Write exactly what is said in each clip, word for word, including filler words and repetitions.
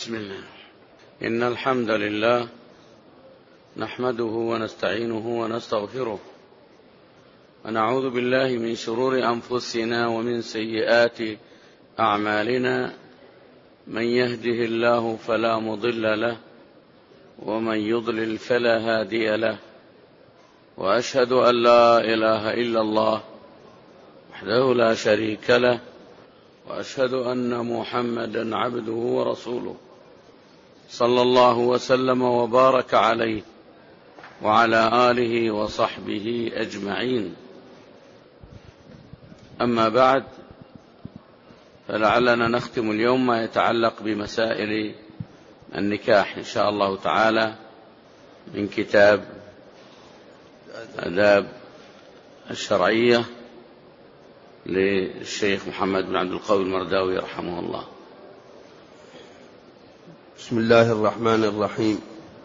بسم الله. إن الحمد لله نحمده ونستعينه ونستغفره ونعوذ بالله من شرور أنفسنا ومن سيئات أعمالنا. من يهده الله فلا مضل له ومن يضلل فلا هادي له، وأشهد أن لا إله إلا الله وحده لا شريك له، وأشهد أن محمدا عبده ورسوله صلى الله وسلم وبارك عليه وعلى آله وصحبه أجمعين. أما بعد، فلعلنا نختم اليوم ما يتعلق بمسائل النكاح إن شاء الله تعالى من كتاب آداب الشرعية للشيخ محمد بن عبد القوي المرداوي رحمه الله. بسم الله الرحمن الرحيم.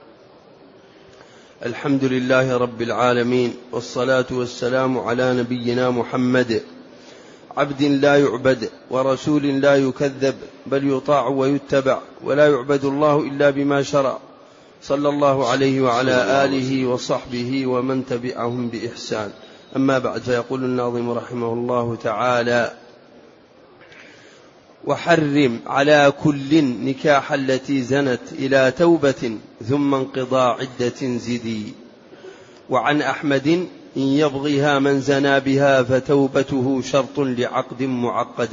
الحمد لله رب العالمين، والصلاة والسلام على نبينا محمد عبد لا يعبد ورسول لا يكذب، بل يطاع ويتبع، ولا يعبد الله إلا بما شرع، صلى الله عليه وعلى آله وصحبه ومن تبعهم بإحسان. أما بعد، فيقول الناظم رحمه الله تعالى: وحرم على كل نكاح التي زنت إلى توبة ثم انقضاء عدة زدي، وعن أحمد إن يبغيها من زنى بها فتوبته شرط لعقد معقد.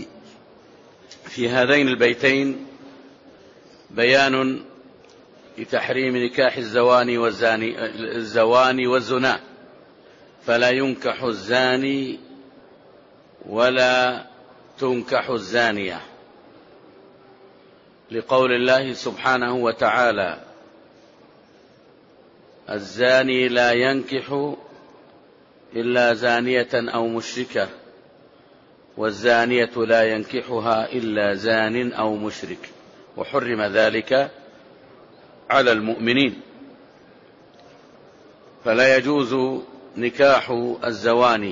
في هذين البيتين بيان لتحريم نكاح الزواني والزاني الزواني والزنا، فلا ينكح الزاني ولا تنكح الزانية، لقول الله سبحانه وتعالى: الزاني لا ينكح إلا زانية أو مشركة، والزانية لا ينكحها إلا زان أو مشرك، وحرم ذلك على المؤمنين. فلا يجوز نكاح الزواني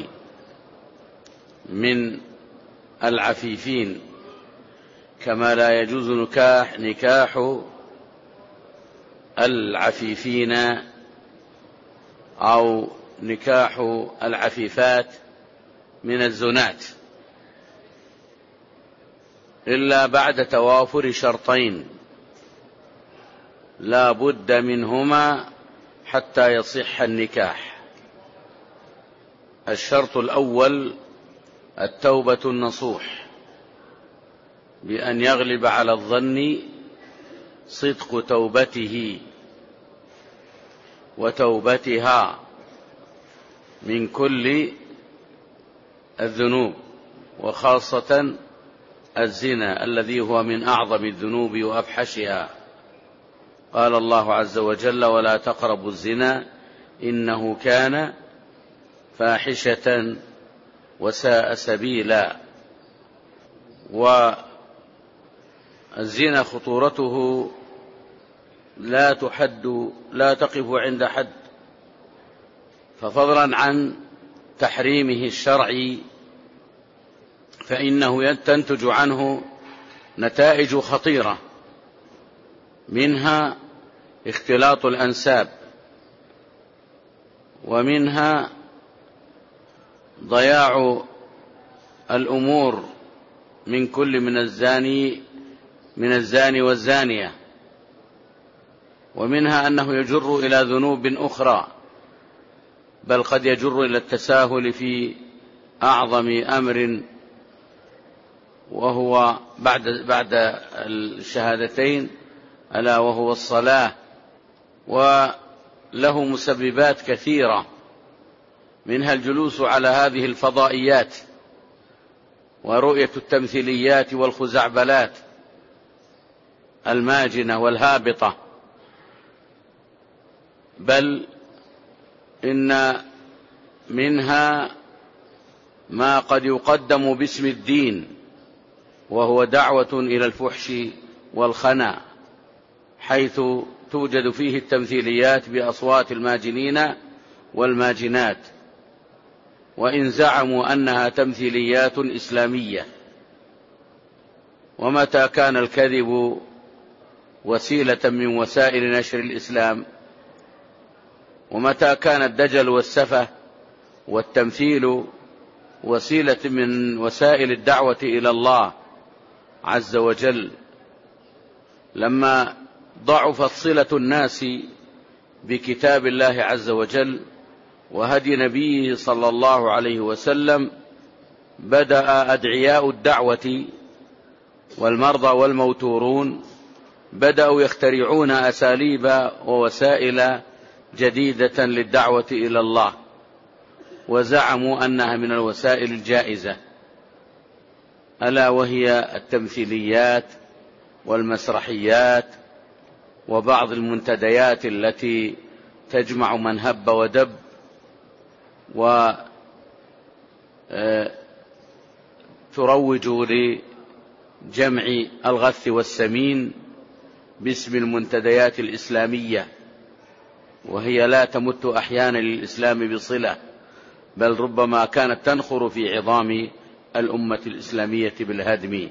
من العفيفين، كما لا يجوز نكاح نكاح العفيفين أو نكاح العفيفات من الزنات، إلا بعد توافر شرطين لا بد منهما حتى يصح النكاح. الشرط الأول التوبة النصوح، بأن يغلب على الظن صدق توبته وتوبتها من كل الذنوب، وخاصة الزنا الذي هو من أعظم الذنوب وأفحشها. قال الله عز وجل: ولا تقربوا الزنا إنه كان فاحشة وساء سبيلا. والزنا خطورته لا تحد لا تقف عند حد، ففضلا عن تحريمه الشرعي فإنه تنتج عنه نتائج خطيرة، منها اختلاط الأنساب، ومنها ضياع الأمور من كل من الزاني من الزاني والزانية، ومنها أنه يجر إلى ذنوب أخرى، بل قد يجر إلى التساهل في أعظم أمر، وهو بعد بعد الشهادتين ألا وهو الصلاة. وله مسببات كثيرة، منها الجلوس على هذه الفضائيات ورؤية التمثيليات والخزعبلات الماجنة والهابطة، بل إن منها ما قد يقدم باسم الدين، وهو دعوة إلى الفحش والخنا، حيث توجد فيه التمثيليات بأصوات الماجنين والماجنات، وإن زعموا أنها تمثيليات إسلامية. ومتى كان الكذب وسيلة من وسائل نشر الإسلام. ومتى كان الدجل والسفه والتمثيل وسيلة من وسائل الدعوة إلى الله عز وجل، لما ضعفت صلة الناس بكتاب الله عز وجل وهدي نبيه صلى الله عليه وسلم، بدأ أدعياء الدعوة والمرضى والموتورون بدأوا يخترعون أساليب ووسائل جديدة للدعوة إلى الله، وزعموا أنها من الوسائل الجائزة، ألا وهي التمثيليات والمسرحيات وبعض المنتديات التي تجمع من هب ودب وتروج لجمع الغث والسمين باسم المنتديات الإسلامية، وهي لا تمت أحيانا للإسلام بصلة، بل ربما كانت تنخر في عظام الأمة الإسلامية بالهدم،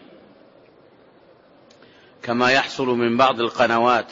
كما يحصل من بعض القنوات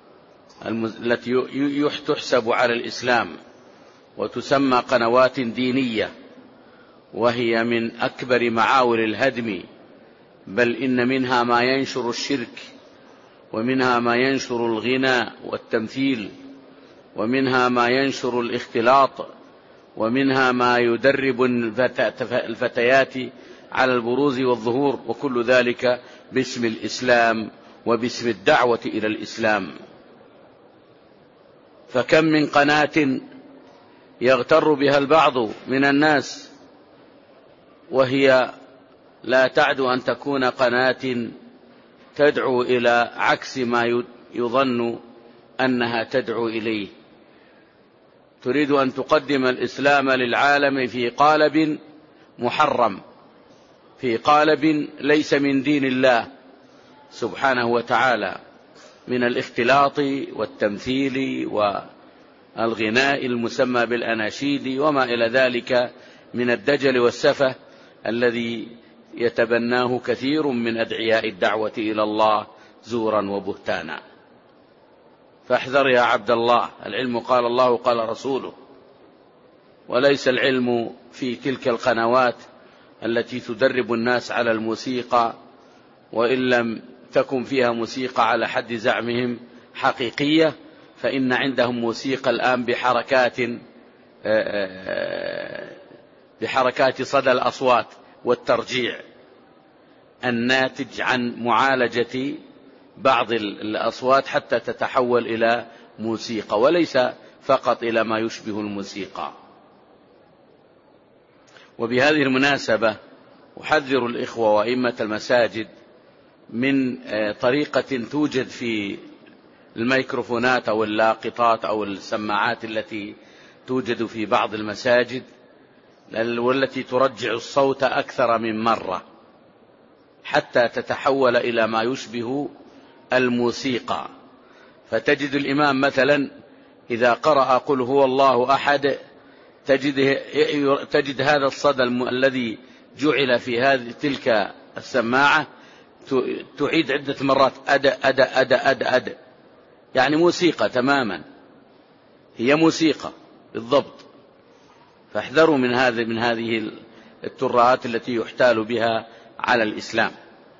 التي تحسب على الإسلام وتسمى قنوات دينية، وهي من أكبر معاول الهدم، بل إن منها ما ينشر الشرك، ومنها ما ينشر الغنى والتمثيل، ومنها ما ينشر الاختلاط، ومنها ما يدرب الفتيات على البروز والظهور، وكل ذلك باسم الإسلام وباسم الدعوة إلى الإسلام. فكم من قناة يغتر بها البعض من الناس وهي لا تعد أن تكون قناة تدعو إلى عكس ما يظن أنها تدعو إليه، تريد أن تقدم الإسلام للعالم في قالب محرم، في قالب ليس من دين الله سبحانه وتعالى، من الاختلاط والتمثيل والغناء المسمى بالأناشيد وما إلى ذلك من الدجل والسفه الذي يتبناه كثير من أدعياء الدعوة إلى الله زورا وبهتانا. فاحذر يا عبد الله، العلم قال الله قال رسوله، وليس العلم في تلك القنوات التي تدرب الناس على الموسيقى، وإن لم تكن فيها موسيقى على حد زعمهم حقيقية، فإن عندهم موسيقى الآن بحركات بحركات صدى الأصوات والترجيع الناتج عن معالجة بعض الأصوات حتى تتحول إلى موسيقى، وليس فقط إلى ما يشبه الموسيقى. وبهذه المناسبة أحذر الإخوة وأئمة المساجد من طريقة توجد في الميكروفونات أو اللاقطات أو السماعات التي توجد في بعض المساجد، والتي ترجع الصوت أكثر من مرة حتى تتحول إلى ما يشبه الموسيقى. فتجد الإمام مثلا إذا قرأ قل هو الله أحد تجد, تجد هذا الصدى الذي جعل في هذه تلك السماعة تعيد عدة مرات أدا أدا أدا أدا أدا، يعني موسيقى تماما، هي موسيقى بالضبط. فاحذروا من هذه من هذه الترهات التي يحتال بها على الإسلام.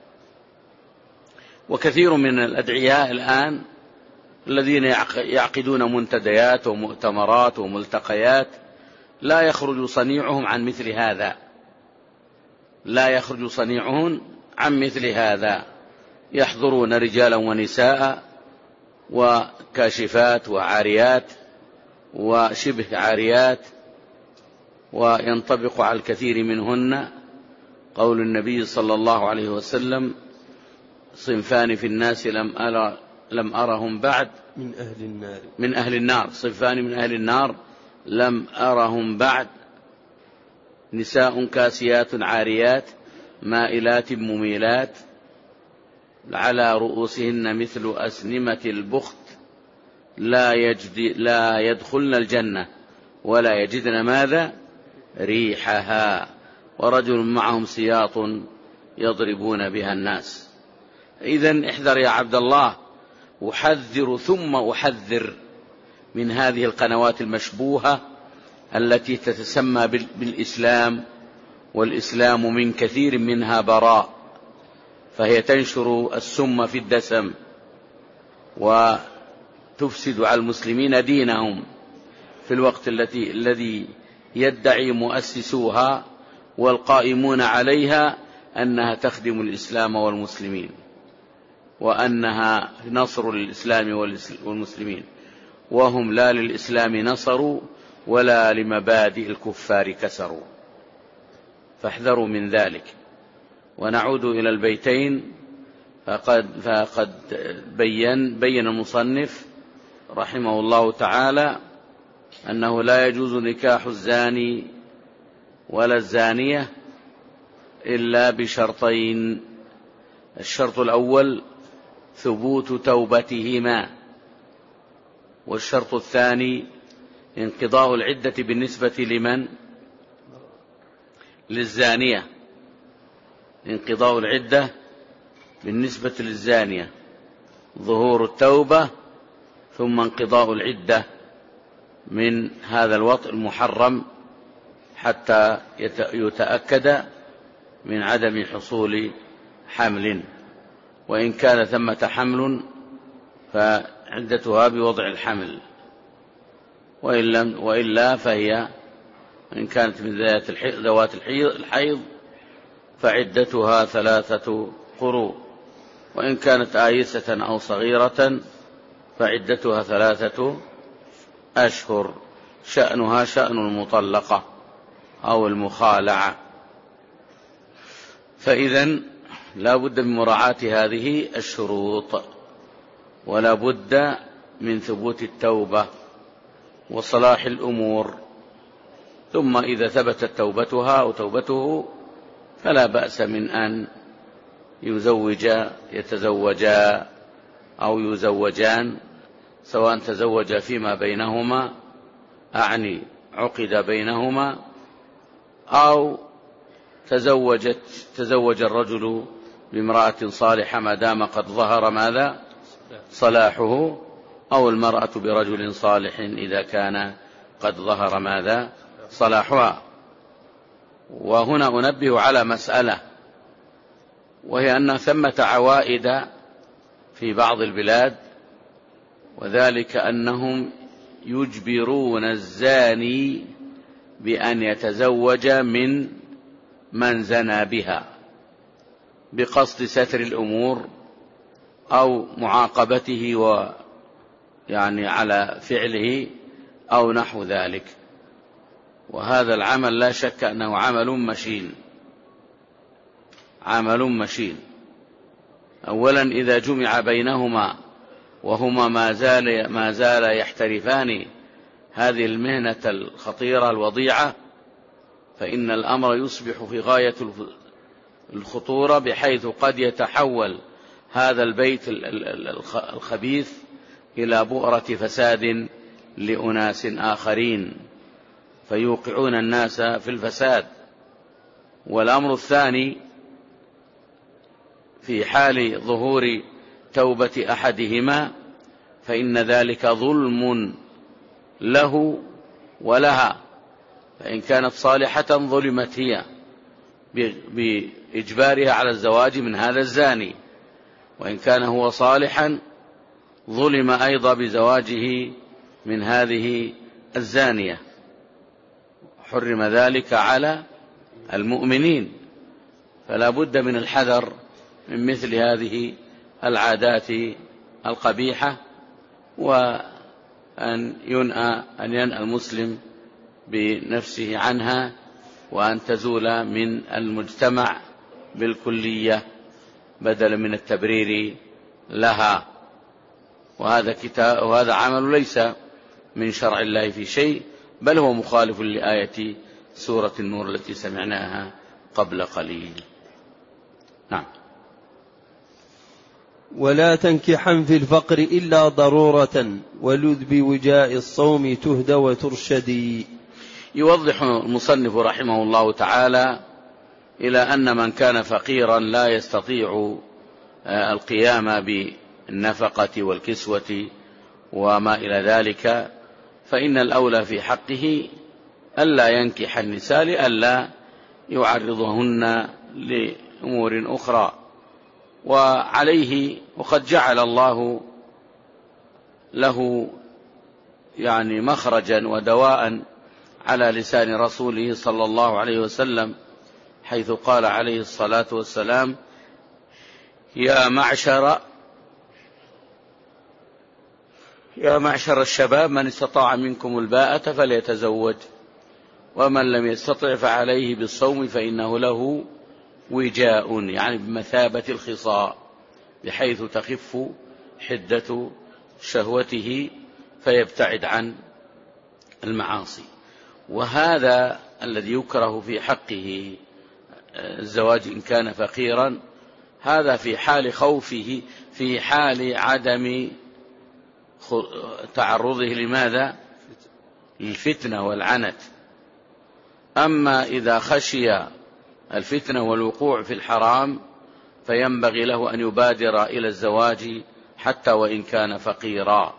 وكثير من الأدعياء الآن الذين يعقدون منتديات ومؤتمرات وملتقيات لا يخرج صنيعهم عن مثل هذا، لا يخرج صنيعهم عن مثل هذا، يحضرون رجالا ونساء وكاشفات وعاريات وشبه عاريات، وينطبق على الكثير منهن قول النبي صلى الله عليه وسلم: صنفان في الناس لم أرى لم أرهم بعد من أهل النار من أهل النار صنفان من أهل النار لم أرهم بعد، نساء كاسيات عاريات مائلات مميلات على رؤوسهن مثل أسنمة البخت لا, يجد لا يدخلن الجنة ولا يجدن ماذا ريحها، ورجل معهم سياط يضربون بها الناس. إذن احذر يا عبد الله أحذر ثم أحذر من هذه القنوات المشبوهة التي تتسمى بالإسلام، والإسلام من كثير منها براء، فهي تنشر السم في الدسم وتفسد على المسلمين دينهم في الوقت التي الذي يدعي مؤسسوها والقائمون عليها أنها تخدم الإسلام والمسلمين، وأنها نصر للإسلام والمسلمين، وهم لا للإسلام نصروا ولا لمبادئ الكفار كسروا، فاحذروا من ذلك. ونعود إلى البيتين، فقد, فقد بين, بين المصنف رحمه الله تعالى أنه لا يجوز نكاح الزاني ولا الزانية إلا بشرطين: الشرط الأول ثبوت توبتهما، والشرط الثاني انقضاء العدة بالنسبة لمن؟ للزانية، انقضاء العدة بالنسبة للزانية، ظهور التوبة ثم انقضاء العدة من هذا الوطء المحرم حتى يتأكد من عدم حصول حمل، وإن كان ثمة حمل فعدتها بوضع الحمل، وإلا فهي إن كانت من ذوات الحيض فعدتها ثلاثة قروء، وإن كانت آيسة أو صغيرة فعدتها ثلاثة أشهر، شأنها شأن المطلقة أو المخالعة. فإذن لا بد من مراعاة هذه الشروط، ولا بد من ثبوت التوبة وصلاح الأمور. ثم إذا ثبتت توبتها أو توبته فلا بأس من أن يزوج يتزوجا أو يزوجان، سواء تزوج فيما بينهما، أعني عقد بينهما، أو تزوجت تزوج الرجل بامرأة صالحة ما دام قد ظهر ماذا؟ صلاحه، أو المرأة برجل صالح إذا كان قد ظهر ماذا؟ صلاحها. وهنا أنبه على مسألة، وهي أن ثمة عوائد في بعض البلاد، وذلك أنهم يجبرون الزاني بأن يتزوج من من زنى بها بقصد ستر الأمور أو معاقبته ويعني على فعله أو نحو ذلك. وهذا العمل لا شك أنه عمل مشين، عمل مشين. أولا إذا جمع بينهما وهما ما زال ما زال يحترفان هذه المهنة الخطيرة الوضيعة، فإن الأمر يصبح في غاية الخطورة، بحيث قد يتحول هذا البيت الخبيث إلى بؤرة فساد لأناس آخرين، فيوقعون الناس في الفساد. والأمر الثاني في حال ظهور توبة أحدهما، فإن ذلك ظلم له ولها، فإن كانت صالحة ظلمت هي بإجبارها على الزواج من هذا الزاني، وإن كان هو صالحا ظلم أيضا بزواجه من هذه الزانية، حرم ذلك على المؤمنين. فلا بد من الحذر من مثل هذه العادات القبيحة، وأن ينأى أن ينأى المسلم بنفسه عنها، وأن تزول من المجتمع بالكلية بدلا من التبرير لها. وهذا كتاب وهذا عمل ليس من شرع الله في شيء، بل هو مخالف لآية سورة النور التي سمعناها قبل قليل. نعم. ولا تنكحا في الفقر إلا ضرورة، ولذ بوجاء الصوم تهدى وترشدي. يوضح المصنف رحمه الله تعالى إلى أن من كان فقيرا لا يستطيع القيام النفقة والكسوة وما إلى ذلك، فإن الأولى في حقه ألا ينكح النساء لئلا يعرضهن لأمور أخرى. وعليه وقد جعل الله له يعني مخرجا ودواء على لسان رسوله صلى الله عليه وسلم، حيث قال عليه الصلاة والسلام: يا معشر يا معشر الشباب من استطاع منكم الباءة فليتزوج، ومن لم يستطع فعليه بالصوم فإنه له وجاء، يعني بمثابة الخصاء، بحيث تخف حدة شهوته فيبتعد عن المعاصي. وهذا الذي يكره في حقه الزواج إن كان فقيرا، هذا في حال خوفه، في حال عدم تعرضه لماذا؟ للفتنة والعنت. أما إذا خشي الفتنة والوقوع في الحرام فينبغي له أن يبادر إلى الزواج حتى وإن كان فقيرا.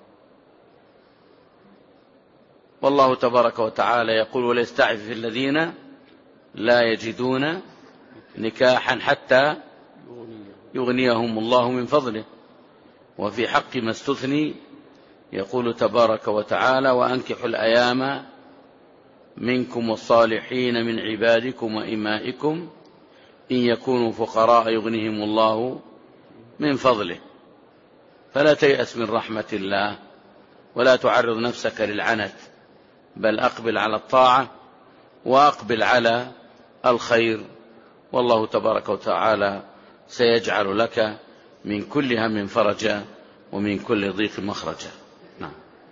والله تبارك وتعالى يقول: وليستعفف الذين لا يجدون نكاحا حتى يغنيهم الله من فضله. وفي حق ما استثني يقول تبارك وتعالى: وأنكحوا الأيام منكم والصالحين من عبادكم وإمائكم إن يكونوا فقراء يغنيهم الله من فضله. فلا تيأس من رحمة الله ولا تعرض نفسك للعنت، بل أقبل على الطاعة وأقبل على الخير، والله تبارك وتعالى سيجعل لك من كل هم فرجا ومن كل ضيق مخرجا. نعم.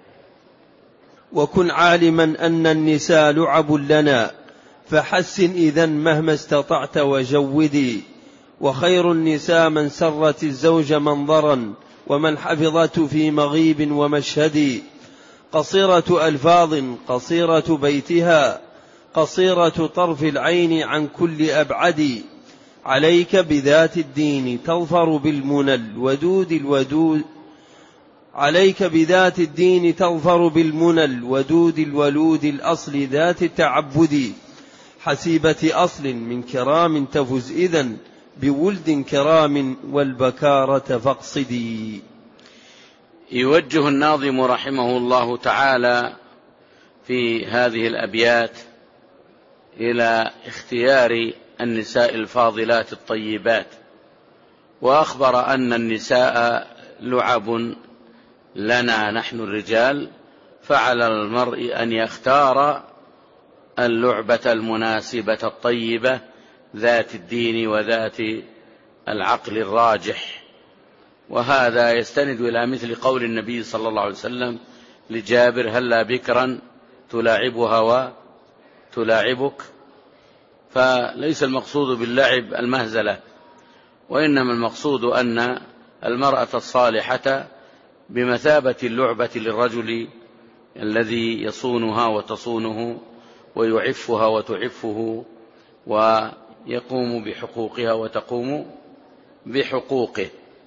وكن عالما أن النساء لعب لنا، فحسن إذن مهما استطعت وجودي، وخير النساء من سرت الزوج منظرا ومن حفظته في مغيب ومشهد، قصيرة ألفاظ قصيرة بيتها، قصيرة طرف العين عن كل أبعد، عليك بذات الدين تظفر بالمنى الودود الودود عليك بذات الدين تظفر بالمنى الودود الولود الأصل ذات التعبد، حسيبة أصل من كرام تفز إذن بولد كرام والبكارة فاقصدي. يوجه الناظم رحمه الله تعالى في هذه الأبيات إلى اختيار النساء الفاضلات الطيبات، وأخبر أن النساء لعب لنا نحن الرجال، فعلى المرء أن يختار اللعبة المناسبة الطيبة ذات الدين وذات العقل الراجح. وهذا يستند إلى مثل قول النبي صلى الله عليه وسلم لجابر: هلا بكرا تلاعبها وتلاعبك. فليس المقصود باللعب المهزلة، وإنما المقصود أن المرأة الصالحة بمثابة اللعبة للرجل الذي يصونها وتصونه ويعفها وتعفه ويقوم بحقوقها وتقوم بحقوقه.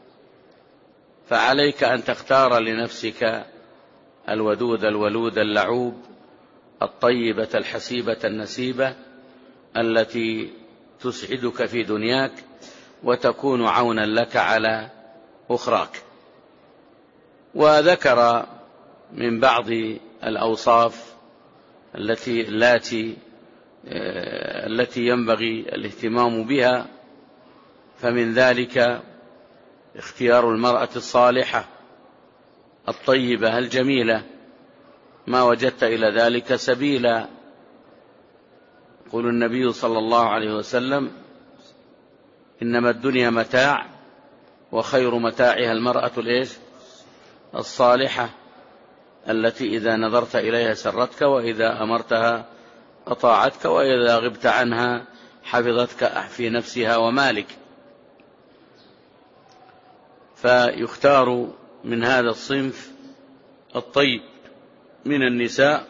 فعليك أن تختار لنفسك الودود الولود اللعوب الطيبة الحسيبة النسيبة التي تسعدك في دنياك وتكون عونا لك على أخراك. وذكر من بعض الأوصاف التي التي التي ينبغي الاهتمام بها، فمن ذلك اختيار المرأة الصالحة الطيبة الجميلة، ما وجدت إلى ذلك سبيلا. يقول النبي صلى الله عليه وسلم: إنما الدنيا متاع وخير متاعها المرأة الإيش؟ الصالحة، التي إذا نظرت إليها سرتك، وإذا أمرتها أطاعتك، وإذا غبت عنها حفظتك في نفسها ومالك. فيختار من هذا الصنف الطيب من النساء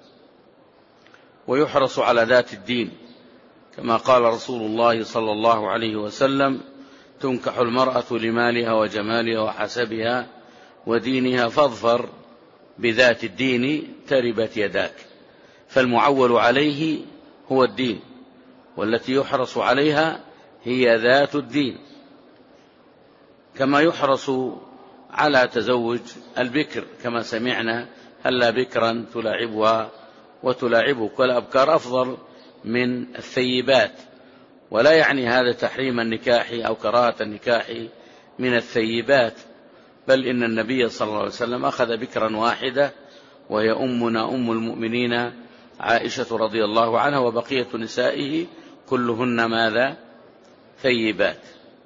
ويحرص على ذات الدين، كما قال رسول الله صلى الله عليه وسلم: تنكح المرأة لمالها وجمالها وحسبها ودينها فاظفر بذات الدين تربت يداك. فالمعول عليه هو الدين، والتي يحرص عليها هي ذات الدين، كما يحرص على تزوج البكر، كما سمعنا هلا بكرا تلاعبها وتلاعبك، والأبكار أفضل من الثيبات. ولا يعني هذا تحريم النكاح أو كراهة النكاح من الثيبات، بل إن النبي صلى الله عليه وسلم أخذ بكرا واحدة وهي أمنا أم المؤمنين عائشة رضي الله عنها، وبقية نسائه كلهن ماذا؟ ثيبات.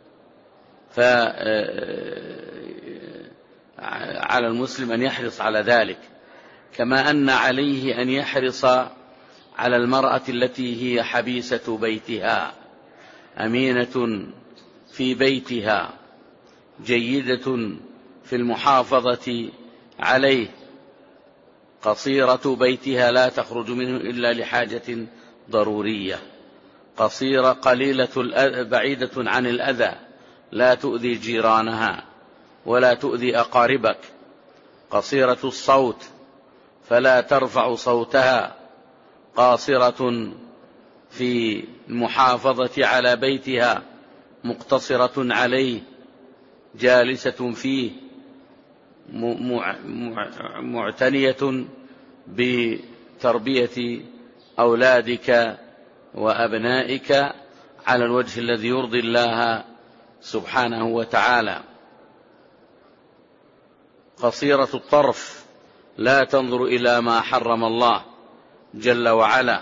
فعلى المسلم أن يحرص على ذلك، كما أن عليه أن يحرص على المرأة التي هي حبيسة بيتها، أمينة في بيتها، جيدة في المحافظة عليه، قصيرة بيتها لا تخرج منه إلا لحاجة ضرورية، قصيرة قليلة الأذى بعيدة عن الأذى، لا تؤذي جيرانها ولا تؤذي أقاربك، قصيرة الصوت فلا ترفع صوتها، قاصرة في المحافظة على بيتها، مقتصرة عليه، جالسة فيه، معتنية بتربية أولادك وأبنائك على الوجه الذي يرضي الله سبحانه وتعالى. قصيرة الطرف لا تنظر إلى ما حرم الله جل وعلا.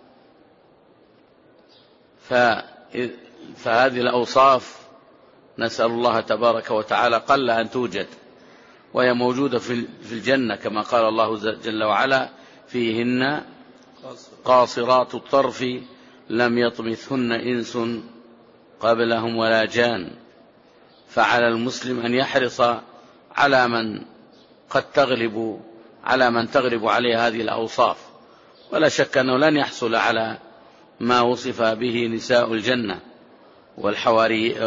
فهذه الأوصاف نسأل الله تبارك وتعالى قل أن توجد، وهي موجودة في الجنة كما قال الله جل وعلا فيهن قاصرات الطرف لم يطمثهن إنس قبلهم ولا جان. فعلى المسلم أن يحرص على من قد تغلب على من تغلب عليه هذه الأوصاف، ولا شك أنه لن يحصل على ما وصف به نساء الجنة والحواري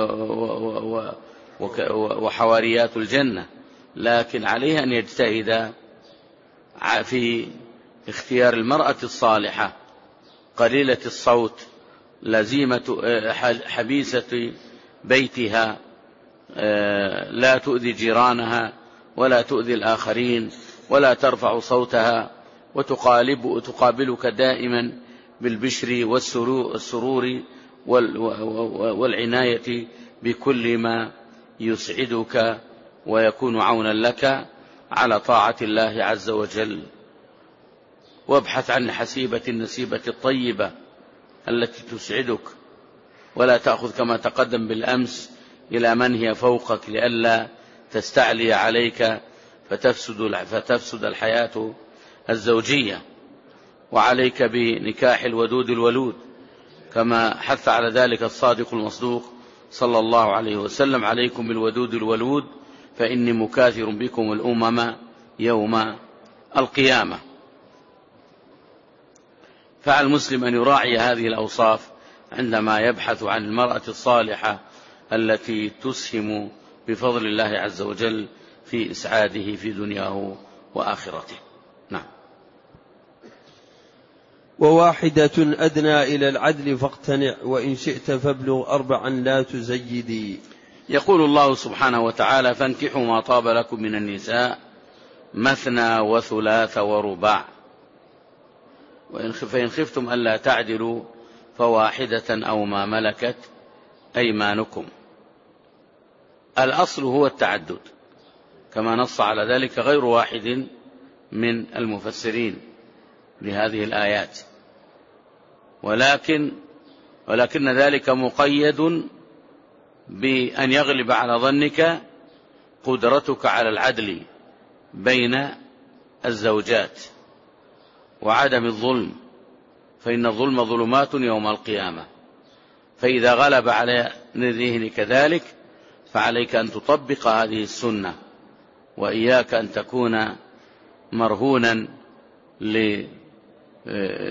وحواريات الجنة، لكن عليه أن يجتهد في اختيار المرأة الصالحة قليلة الصوت، لزيمة حبيسة بيتها، لا تؤذي جيرانها ولا تؤذي الآخرين ولا ترفع صوتها، وتقالب وتقابلك دائما بالبشر والسرور والعناية بكل ما يسعدك ويكون عونا لك على طاعة الله عز وجل. وابحث عن حسيبة النسيبة الطيبة التي تسعدك، ولا تأخذ كما تقدم بالأمس إلى من هي فوقك لئلا تستعلي عليك فتفسد, فتفسد الحياة الزوجية. وعليك بنكاح الودود الولود كما حث على ذلك الصادق المصدوق صلى الله عليه وسلم: عليكم بالودود الولود فإني مكاثر بكم الأمم يوم القيامة. فعلى المسلم أن يراعي هذه الأوصاف عندما يبحث عن المرأة الصالحة التي تسهم بفضل الله عز وجل في إسعاده في دنياه وآخرته. نعم. وواحدة أدنى إلى العدل فاقتنع، وإن شئت فابلغ أربعا لا تزيدي. يقول الله سبحانه وتعالى: فانكحوا ما طاب لكم من النساء مثنى وثلاث ورباع، فإن خفتم ألا تعدلوا فواحدة أو ما ملكت أيمانكم. الأصل هو التعدد كما نص على ذلك غير واحد من المفسرين لهذه الآيات، ولكن ولكن ذلك مقيد بأن يغلب على ظنك قدرتك على العدل بين الزوجات وعدم الظلم، فإن الظلم ظلمات يوم القيامة. فإذا غلب على ذهنك ذلك فعليك أن تطبق هذه السنة، وإياك أن تكون مرهونا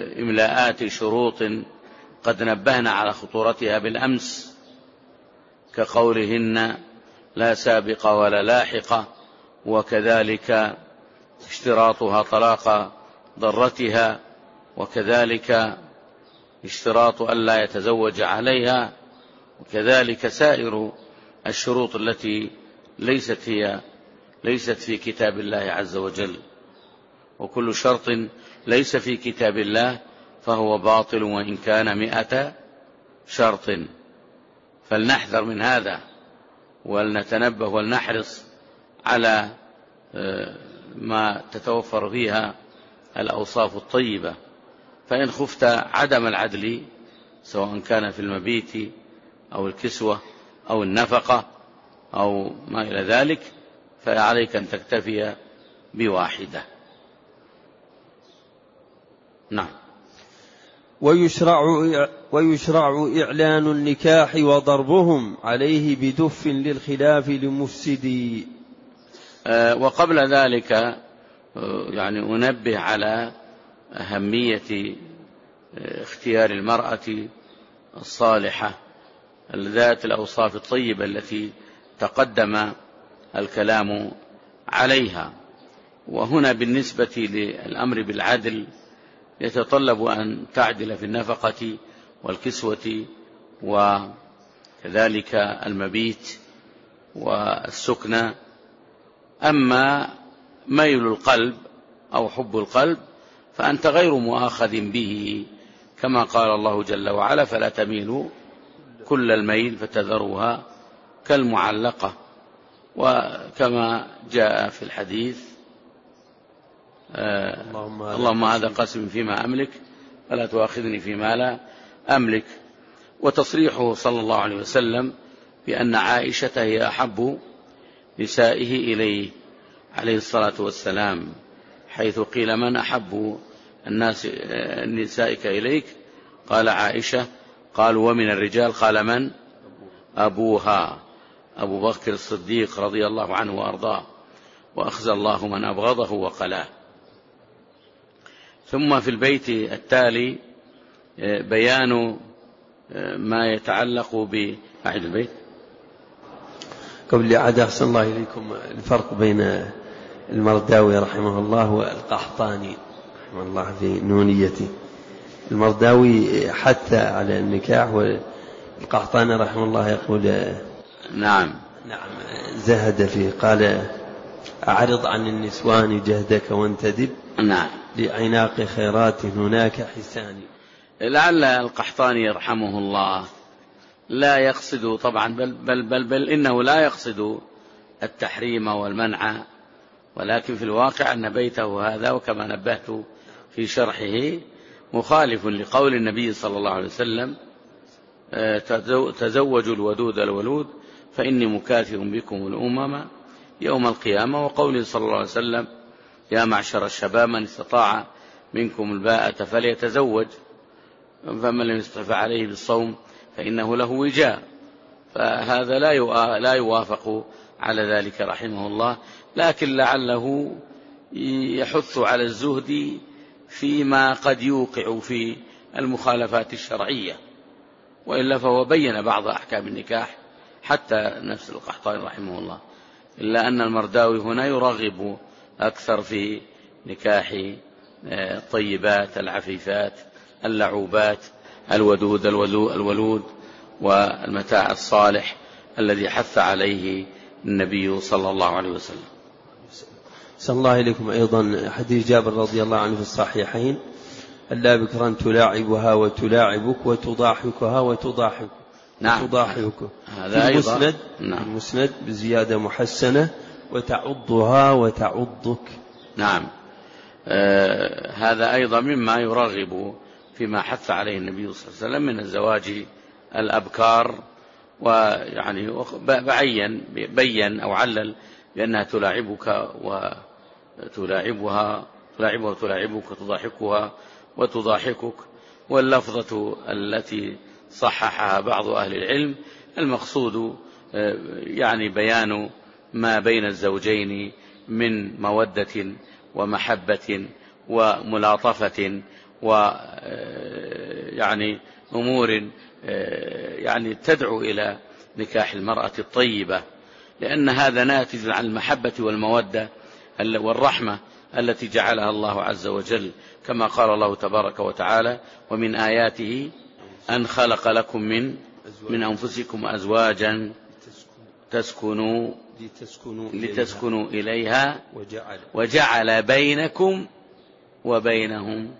لإملاءات شروط قد نبهنا على خطورتها بالأمس، كقولهن لا سابق ولا لاحق، وكذلك اشتراطها طلاق ضرتها، وكذلك اشتراط ألا يتزوج عليها، وكذلك سائر الشروط التي ليست هي ليست في كتاب الله عز وجل. وكل شرط ليس في كتاب الله فهو باطل وإن كان مئة شرط. فلنحذر من هذا ولنتنبه ولنحرص على ما تتوفر فيها الأوصاف الطيبة. فإن خفت عدم العدل سواء كان في المبيت أو الكسوة أو النفقة أو ما إلى ذلك فعليك أن تكتفي بواحدة. نعم. ويشرع, ويشرع إعلان النكاح وضربهم عليه بدف للخلاف لمفسدي. أه وقبل ذلك يعني أنبه على أهمية اختيار المرأة الصالحة ذات الأوصاف الطيبة التي تقدم الكلام عليها. وهنا بالنسبة للأمر بالعدل يتطلب أن تعدل في النفقة والكسوة وكذلك المبيت والسكنى. أما ميل القلب أو حب القلب فأنت غير مؤاخذ به، كما قال الله جل وعلا فلا تميلوا كل الميل فتذروها كالمعلقة. وكما جاء في الحديث آه اللهم, اللهم هذا قسم فيما أملك فلا تؤاخذني فيما لا أملك. وتصريحه صلى الله عليه وسلم بأن عائشة هي أحب نسائه إليه عليه الصلاة والسلام، حيث قيل من أحب الناس نسائك إليك؟ قال عائشة. قالوا ومن الرجال؟ قال من؟ أبوها أبو بكر الصديق رضي الله عنه وأرضاه، وأخزى الله من أبغضه وقلاه. ثم في البيت التالي بيان ما يتعلق بأعد البيت. قبل عاد أحسن الله إليكم الفرق بين المرداوي رحمه الله والقحطاني رحمه الله في نونيته. المرداوي حتى على النكاح والقحطاني رحمه الله يقول نعم نعم زهد فيه. قال أعرض عن النسوان جهدك وانتدب نعم لعناق خيرات هناك حساني. لعل القحطاني يرحمه الله لا يقصد طبعا بل, بل, بل, بل إنه لا يقصد التحريم والمنع، ولكن في الواقع أن بيته هذا وكما نبهت في شرحه مخالف لقول النبي صلى الله عليه وسلم تزوجوا الودود الولود فإني مكاثر بكم الأمم يوم القيامة، وقوله صلى الله عليه وسلم يا معشر الشباب من استطاع منكم الباءة فليتزوج فمن لم يستطع عليه بالصوم فإنه له وجاء. فهذا لا يوافق على ذلك رحمه الله، لكن لعله يحث على الزهد فيما قد يوقع في المخالفات الشرعية، وإلا فهو بين بعض أحكام النكاح حتى نفس القحطاني رحمه الله، إلا أن المرداوي هنا يرغب أكثر في نكاح الطيبات العفيفات اللعوبات الودود الولود والمتاع الصالح الذي حث عليه النبي صلى الله عليه وسلم. صلى الله إليكم. أيضا حديث جابر رضي الله عنه في الصحيحين ألا بكرا تلاعبها وتلاعبك وتضاحكها وتضاحك نعم وتضاحك هذا في المسند, نعم. المسند بزيادة محسنة وتعضها وتعضك. نعم آه هذا أيضا مما يرغب فيما حث عليه النبي صلى الله عليه وسلم من الزواج الأبكار، ويعني بعين بين أو علل بأنها تلاعبك وتلاعبها تلاعبها وتلاعبك وتضاحكها وتضاحكك. واللفظة التي صححها بعض أهل العلم المقصود يعني بيان ما بين الزوجين من مودة ومحبة وملاطفة ويعني أمور يعني تدعو إلى نكاح المرأة الطيبة، لأن هذا ناتج عن المحبة والمودة والرحمة التي جعلها الله عز وجل، كما قال الله تبارك وتعالى: ومن آياته أن خلق لكم من من أنفسكم أزواجا تسكنوا لتسكنوا إليها وجعل بينكم وبينهم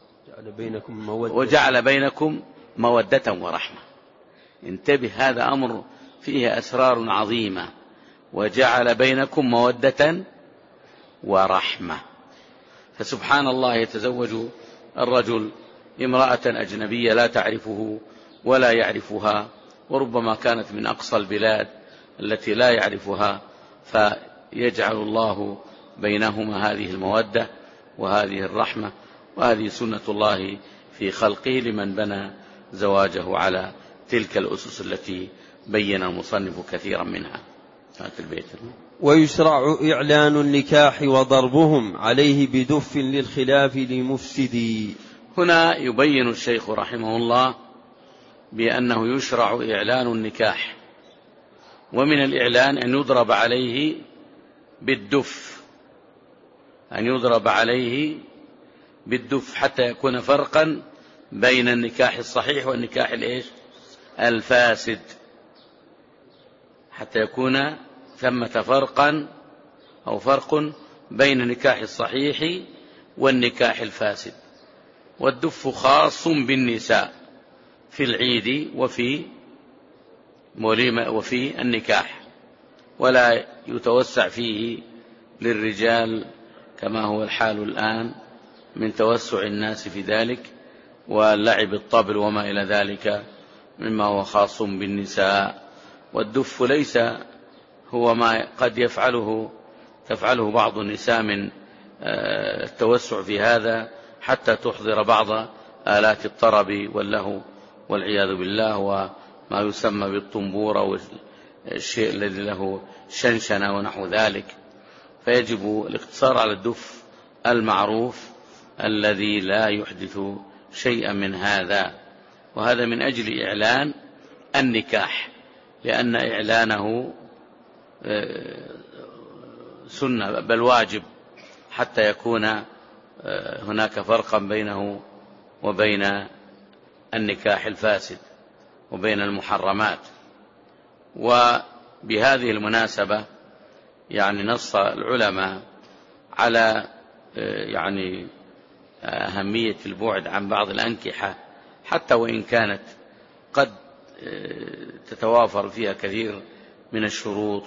وجعل بينكم مودة ورحمة. انتبه، هذا أمر فيه أسرار عظيمة. وجعل بينكم مودة ورحمة. فسبحان الله، يتزوج الرجل امرأة أجنبية لا تعرفه ولا يعرفها، وربما كانت من أقصى البلاد التي لا يعرفها، فيجعل الله بينهما هذه المودة وهذه الرحمة، وهذه سنة الله في خلقه لمن بنى زواجه على تلك الأسس التي بين المصنف كثيرا منها. البيت. ويشرع إعلان النكاح وضربهم عليه بدف للخلاف لمفسدي. هنا يبين الشيخ رحمه الله بأنه يشرع إعلان النكاح، ومن الإعلان أن يضرب عليه بالدف، أن يضرب عليه بالدف حتى يكون فرقا بين النكاح الصحيح والنكاح الإيش؟ الفاسد، حتى يكون ثمة فرقا أو فرق بين النكاح الصحيح والنكاح الفاسد. والدف خاص بالنساء في العيد وفي موليمة وفي النكاح، ولا يتوسع فيه للرجال كما هو الحال الآن من توسع الناس في ذلك واللعب الطبل وما إلى ذلك مما هو خاص بالنساء. والدف ليس هو ما قد يفعله تفعله بعض النساء من التوسع في هذا حتى تحضر بعض آلات الطرب واللهو والعياذ بالله، وما يسمى بالطنبورة والشيء الذي له شنشنة ونحو ذلك. فيجب الاقتصار على الدف المعروف الذي لا يحدث شيئا من هذا، وهذا من أجل إعلان النكاح، لأن إعلانه سنة بل واجب حتى يكون هناك فرقا بينه وبين النكاح الفاسد وبين المحرمات. وبهذه المناسبة يعني نص العلماء على يعني أهمية البعد عن بعض الأنكحة حتى وإن كانت قد تتوافر فيها كثير من الشروط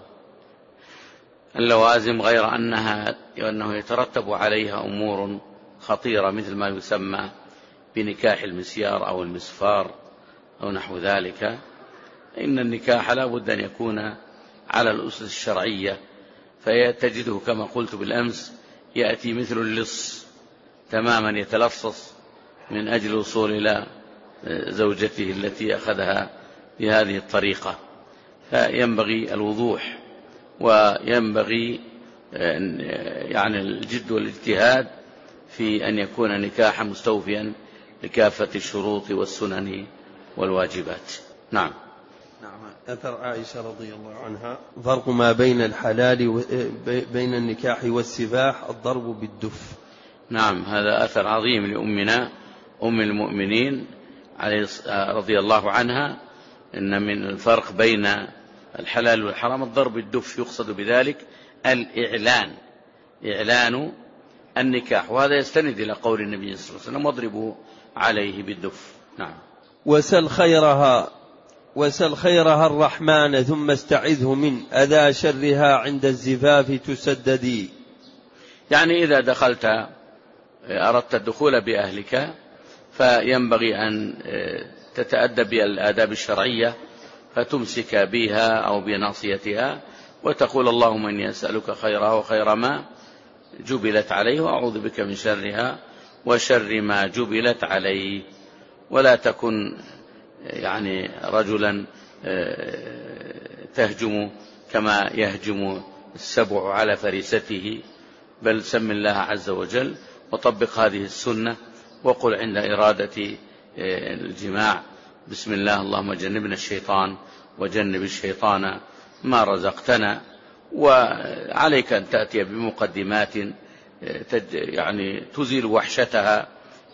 واللوازم، غير أنها أنه يترتب عليها أمور خطيرة مثل ما يسمى بنكاح المسيار أو المسفار أو نحو ذلك. إن النكاح لا بد أن يكون على الأسس الشرعية، فتجده كما قلت بالأمس يأتي مثل اللص تماما يتلصص من أجل الوصول إلى زوجته التي أخذها بهذه الطريقة. فينبغي الوضوح وينبغي يعني الجد والاجتهاد في أن يكون نكاحا مستوفيا لكافة الشروط والسنن والواجبات. نعم. نعم. أثر عائشة رضي الله عنها: فرق ما بين الحلال و... بين النكاح والسفاح الضرب بالدف. نعم، هذا أثر عظيم لأمنا أم المؤمنين رضي الله عنها، إن من الفرق بين الحلال والحرام الضرب بالدف، يقصد بذلك الإعلان، إعلان النكاح، وهذا يستند إلى قول النبي صلى الله عليه وسلم: واضربوا عليه بالدف. نعم. وسل خيرها وسل خيرها الرحمن ثم استعذه من أذى شرها عند الزفاف تسددي. يعني إذا دخلت أردت الدخول بأهلك فينبغي أن تتأدب بالآداب الشرعية، فتمسك بها أو بناصيتها وتقول: اللهم إني أسألك خيرها وخير ما جبلت عليه، وأعوذ بك من شرها وشر ما جبلت عليه. ولا تكن يعني رجلا تهجم كما يهجم السبع على فريسته، بل سم الله عز وجل وطبق هذه السنة، وقل عند إرادة الجماع: بسم الله اللهم جنبنا الشيطان وجنب الشيطان ما رزقتنا. وعليك أن تأتي بمقدمات يعني تزيل وحشتها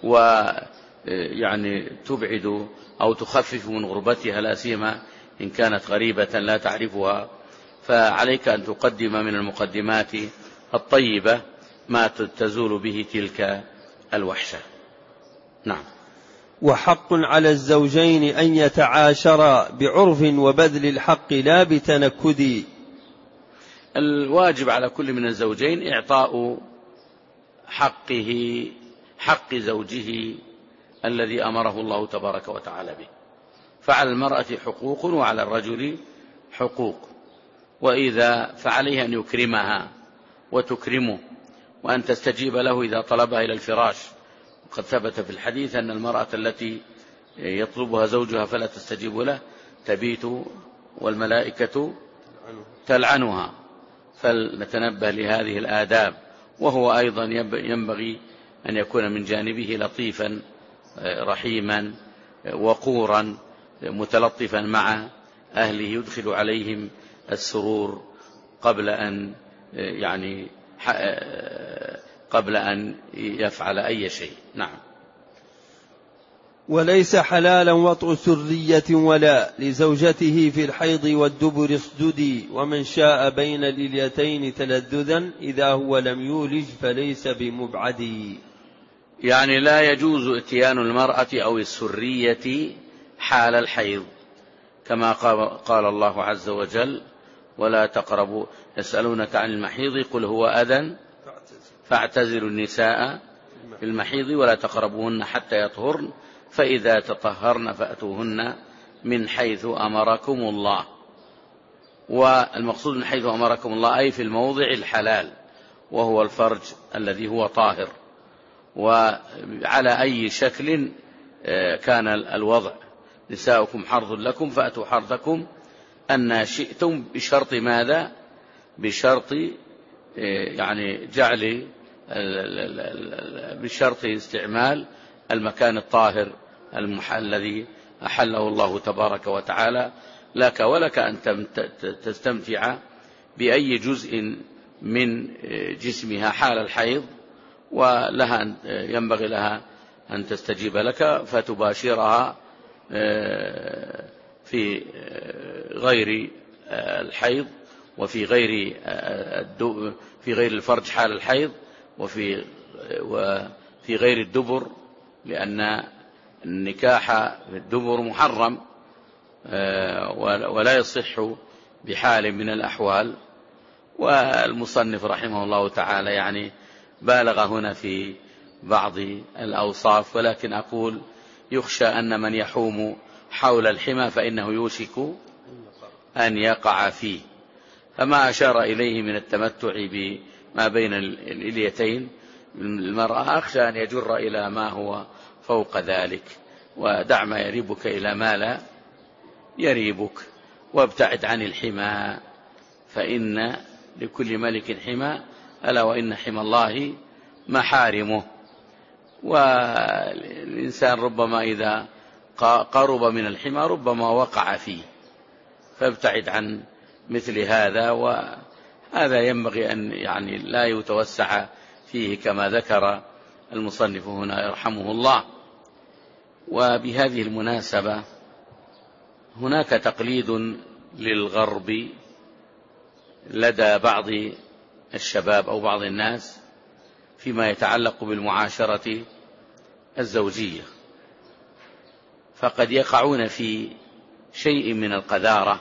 ويعني تبعد أو تخفف من غربتها، لا سيما إن كانت غريبة لا تعرفها. فعليك أن تقدم من المقدمات الطيبة ما تزول به تلك الوحشة. نعم. وحق على الزوجين أن يتعاشرا بعرف وبذل الحق لا بتنكد. الواجب على كل من الزوجين إعطاء حقه حق زوجه الذي أمره الله تبارك وتعالى به. فعلى المرأة حقوق وعلى الرجل حقوق، وإذا فعليه أن يكرمها وتكرمه، وأن تستجيب له إذا طلبها إلى الفراش. وقد ثبت في الحديث أن المرأة التي يطلبها زوجها فلا تستجيب له تبيت والملائكة تلعنها. فلنتنبه لهذه الآداب. وهو أيضا ينبغي أن يكون من جانبه لطيفا رحيما وقورا متلطفا مع أهله، يدخل عليهم السرور قبل أن يعني قبل أن يفعل أي شيء. نعم. وليس حلالا وطء سرية ولا لزوجته في الحيض والدبر اصددي، ومن شاء بين الإليتين تلذذا إذا هو لم يولج فليس بمبعد. يعني لا يجوز اتيان المرأة أو السرية حال الحيض، كما قال الله عز وجل: ولا تقربوا يسألونك عن المحيض قل هو أذى فاعتزلوا النساء في المحيض ولا تقربوهن حتى يطهرن فإذا تطهرن فأتوهن من حيث أمركم الله. والمقصود من حيث أمركم الله أي في الموضع الحلال، وهو الفرج الذي هو طاهر، وعلى أي شكل كان الوضع. نساؤكم حرث لكم فأتوا حرثكم أن شئتم، بشرط ماذا؟ بشرط يعني جعل بشرط استعمال المكان الطاهر المحل الذي أحله الله تبارك وتعالى لك، ولك أن تستمتع بأي جزء من جسمها حال الحيض، ولها ينبغي لها أن تستجيب لك فتباشرها في غير الحيض وفي غير في غير الفرج حال الحيض وفي وفي غير الدبر، لأن النكاح في الدبر محرم ولا يصح بحال من الأحوال. والمصنف رحمه الله تعالى يعني بالغ هنا في بعض الأوصاف، ولكن أقول يخشى أن من يحوم حول الحمى فإنه يوشك أن يقع فيه. فما أشار إليه من التمتع بما بين الإليتين المرأة أخشى أن يجر إلى ما هو فوق ذلك. ودع ما يريبك إلى ما لا يريبك، وابتعد عن الحمى، فإن لكل ملك حمى ألا وإن حمى الله محارمه. والإنسان ربما إذا قرب من الحمى ربما وقع فيه، فابتعد عن مثل هذا. وهذا ينبغي أن يعني لا يتوسع فيه كما ذكر المصنف هنا يرحمه الله. وبهذه المناسبة هناك تقليد للغرب لدى بعض الشباب أو بعض الناس فيما يتعلق بالمعاشرة الزوجية، فقد يقعون في شيء من القذارة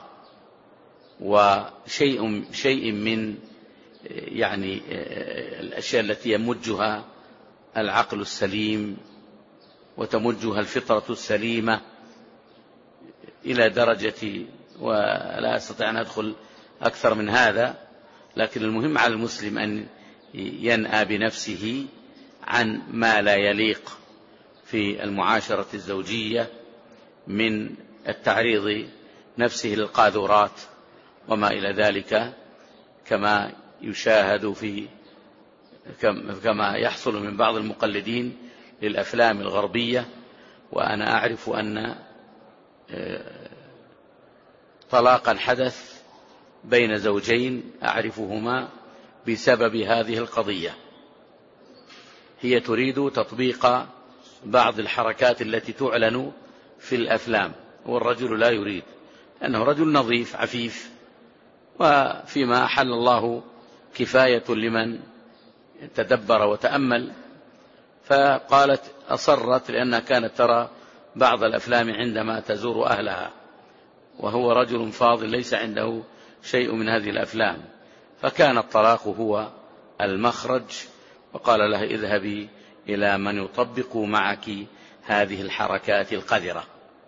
وشيء شيء من يعني الأشياء التي يمجها العقل السليم وتمجها الفطرة السليمة إلى درجة، ولا أستطيع أن أدخل أكثر من هذا، لكن المهم على المسلم أن ينأى بنفسه عن ما لا يليق في المعاشرة الزوجية من التعريض نفسه للقاذورات وما إلى ذلك، كما يشاهد في كما يحصل من بعض المقلدين للأفلام الغربية. وأنا أعرف أن طلاقا حدث بين زوجين أعرفهما بسبب هذه القضية. هي تريد تطبيق بعض الحركات التي تعلن في الأفلام، والرجل لا يريد، لأنه رجل نظيف عفيف، وفيما أحل الله كفاية لمن تدبر وتأمل. فقالت أصرت لأنها كانت ترى بعض الأفلام عندما تزور أهلها، وهو رجل فاضل ليس عنده شيء من هذه الأفلام، فكان الطلاق هو المخرج، وقال لها اذهبي إلى من يطبق معك هذه الحركات القذرة.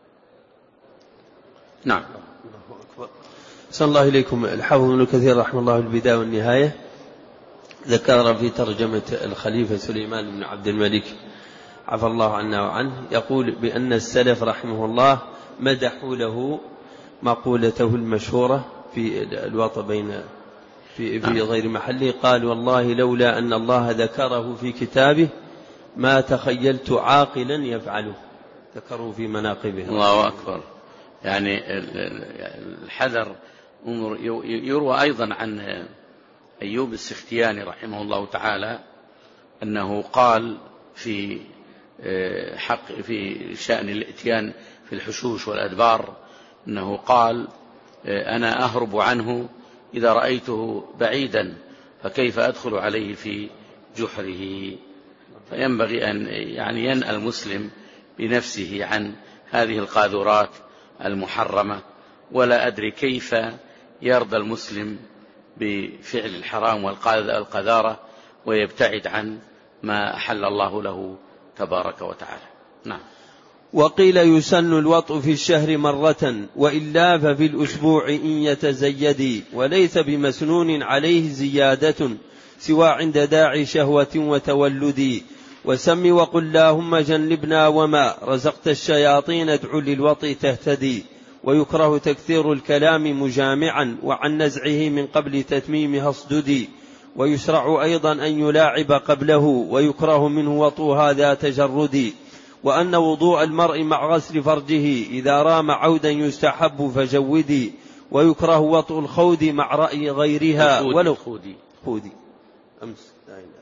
نعم. صلى الله إليكم. الحافظ ابن كثير رحمه الله البداية والنهاية ذكر في ترجمة الخليفة سليمان بن عبد الملك عفى الله عنا وعنه، يقول بأن السلف رحمه الله مدحوا له مقولته المشهورة في الوطأ بين في, في غير محله، قال والله لولا أن الله ذكره في كتابه ما تخيلت عاقلا يفعله، ذكره في مناقبه. الله أكبر. يعني الحذر. يروى أيضا عن أيوب السختياني رحمه الله تعالى أنه قال في حق في شأن الاتيان في الحشوش والأدبار، أنه قال أنا أهرب عنه إذا رأيته بعيدا، فكيف أدخل عليه في جحره. فينبغي أن يعني ينأى المسلم بنفسه عن هذه القاذورات المحرمة، ولا أدري كيف يرضى المسلم بفعل الحرام والقذارة ويبتعد عن ما أحل الله له تبارك وتعالى. نعم. وقيل يسن الوطء في الشهر مرة، وإلا ففي الأسبوع إن يتزيد، وليس بمسنون عليه زيادة سوى عند داعي شهوة وتولد. وسم وقل اللهم جنبنا وما رزقت الشياطين ادعو للوطء تهتدي. ويكره تكثير الكلام مجامعا، وعن نزعه من قبل تتميمها اصددي. ويشرع أيضا أن يلاعب قبله، ويكره منه وطء هذا تجردي. وأن وضوء المرء مع غسل فرجه إذا رام عودا يستحب فجودي. ويكره وطء الخود مع رأي غيرها ولو خودي خودي أمس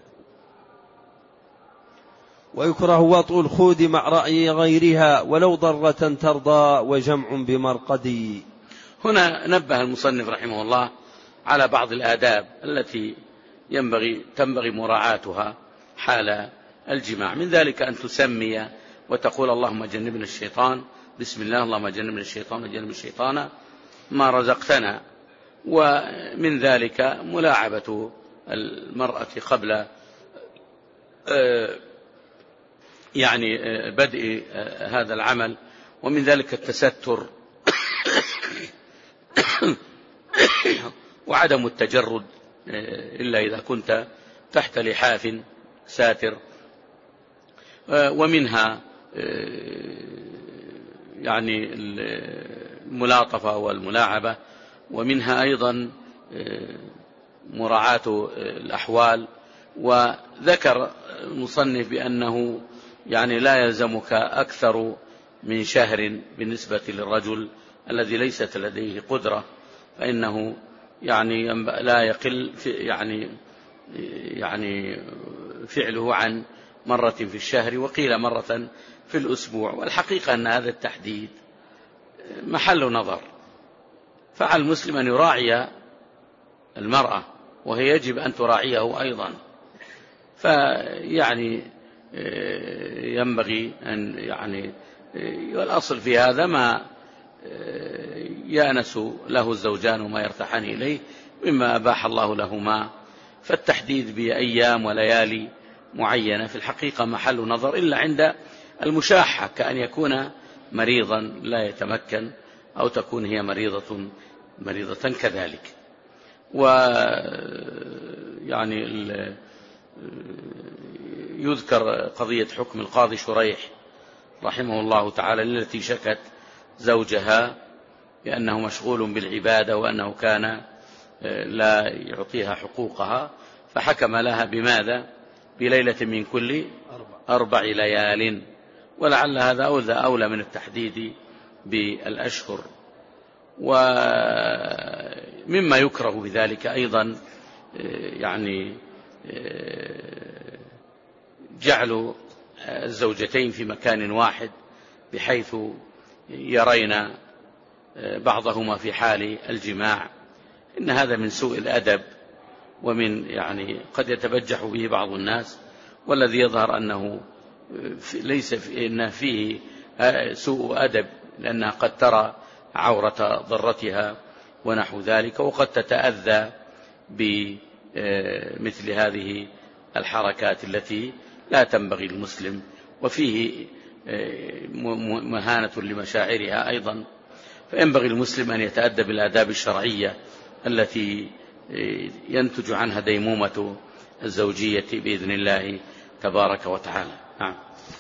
ويكره وطء الخود مع رأي غيرها ولو ضرة ترضى وجمع بمرقدي. هنا نبه المصنف رحمه الله على بعض الآداب التي ينبغي تنبغي مراعاتها حال الجماع، من ذلك أن تسمي وتقول اللهم جنبنا الشيطان، بسم الله اللهم جنبنا الشيطان وجنب الشيطان ما رزقتنا. ومن ذلك ملاعبة المرأة قبل يعني بدء هذا العمل، ومن ذلك التستر وعدم التجرد إلا إذا كنت تحت لحاف ساتر. ومنها يعني الملاطفة والملاعبة، ومنها أيضا مراعاة الأحوال. وذكر المصنف بأنه يعني لا يلزمك أكثر من شهر بالنسبة للرجل الذي ليست لديه قدرة، فإنه يعني لا يقل في يعني يعني فعله عن مرة في الشهر، وقيل مرة في الأسبوع. والحقيقة أن هذا التحديد محل نظر، فعلى المسلم أن يراعي المرأة وهي يجب أن تراعيه أيضا. فيعني ينبغي أن يعني والأصل في هذا ما يأنس له الزوجان وما يرتاحان إليه مما أباح الله لهما. فالتحديد بأيام وليالي معينة في الحقيقة محل نظر، إلا عند المشاحة كأن يكون مريضا لا يتمكن، أو تكون هي مريضة مريضة كذلك. ويعني يذكر قضية حكم القاضي شريح رحمه الله تعالى التي شكت زوجها بأنه مشغول بالعبادة وأنه كان لا يعطيها حقوقها، فحكم لها بماذا؟ بليلة من كل أربع ليال. ولعل هذا أولى من التحديد بالأشهر. ومما يكره بذلك أيضا يعني جعل الزوجتين في مكان واحد بحيث يرين بعضهما في حال الجماع، إن هذا من سوء الأدب، ومن يعني قد يتبجح به بعض الناس، والذي يظهر أنه ليس في إن فيه سوء أدب، لأنها قد ترى عورة ضرتها ونحو ذلك، وقد تتأذى بمثل هذه الحركات التي لا تنبغي للمسلم، وفيه مهانة لمشاعرها أيضا. فينبغي المسلم أن يتأدب بالآداب الشرعية التي ينتج عنها ديمومة الزوجية بإذن الله تبارك وتعالى. نعم.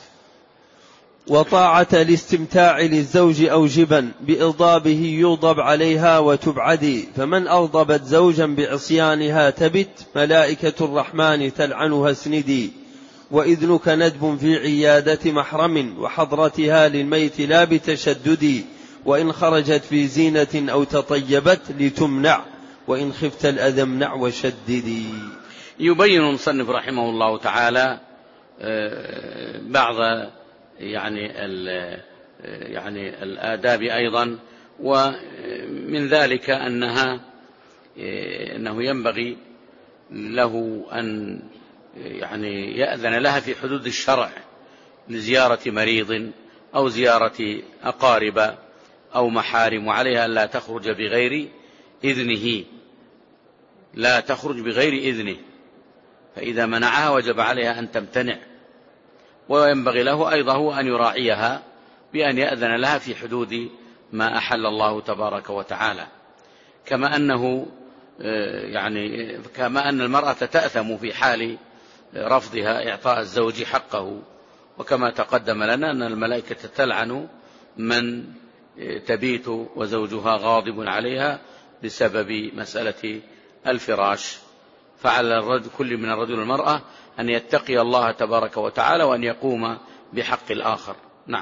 وطاعة الاستمتاع للزوج أوجبا بإغضابه يغضب عليها وتبعدي، فمن أغضبت زوجا بعصيانها تبت ملائكة الرحمن تلعنها اسندي، وإذنك ندب في عيادة محرم وحضرتها للميت لا بتشدد، وإن خرجت في زينة أو تطيبت لتمنع، وإن خفت الأذى امنع وشددي. يبين المصنف رحمه الله تعالى بعض يعني يعني الآداب أيضا، ومن ذلك أنها أنه ينبغي له أن يعني يأذن لها في حدود الشرع لزيارة مريض أو زيارة أقارب أو محارم، وعليها أن لا تخرج بغير إذنه، لا تخرج بغير إذنه، فإذا منعها وجب عليها أن تمتنع. وينبغي له أيضا هو أن يراعيها بأن يأذن لها في حدود ما أحل الله تبارك وتعالى، كما أنه يعني كما أن المرأة تأثم في حال رفضها إعطاء الزوج حقه، وكما تقدم لنا أن الملائكة تلعن من تبيت وزوجها غاضب عليها بسبب مسألة الفراش. فعلى الرجل كل من الرجل والمرأة أن يتقي الله تبارك وتعالى وأن يقوم بحق الآخر. نعم.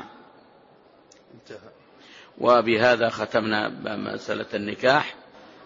وبهذا ختمنا مسألة النكاح،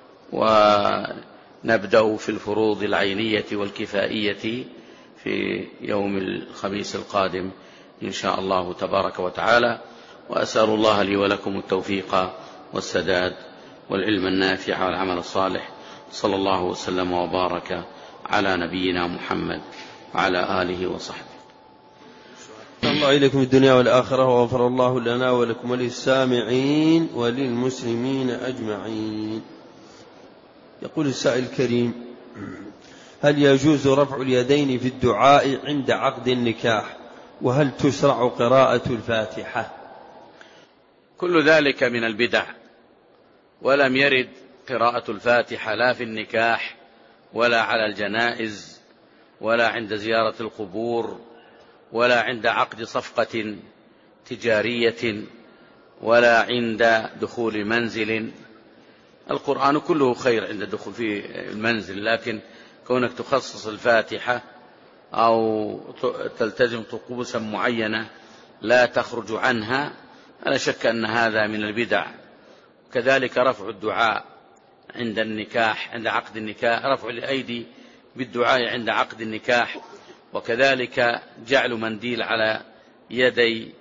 ونبدأ في الفروض العينية والكفائية في يوم الخميس القادم إن شاء الله تبارك وتعالى. وأسأل الله لي ولكم التوفيق والسداد والعلم النافع والعمل الصالح. صلى الله وسلم وبارك على نبينا محمد وعلى آله وصحبه. الله إليكم الدنيا والآخرة، وغفر الله لنا ولكم وللسامعين وللمسلمين أجمعين. يقول السائل الكريم: هل يجوز رفع اليدين في الدعاء عند عقد النكاح؟ وهل تشرع قراءة الفاتحة؟ كل ذلك من البدع، ولم يرد قراءة الفاتحة لا في النكاح ولا على الجنائز ولا عند زيارة القبور ولا عند عقد صفقة تجارية ولا عند دخول منزل. القرآن كله خير عند الدخول في المنزل، لكن كونك تخصص الفاتحة أو تلتزم طقوسا معينة لا تخرج عنها، لا شك أن هذا من البدع. كذلك رفع الدعاء عند النكاح، عند عقد النكاح، رفع الأيدي بالدعاء عند عقد النكاح، وكذلك جعل منديل على يدي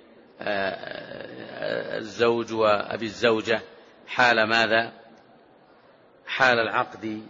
الزوج وأبي الزوجة حال ماذا؟ حال العقد،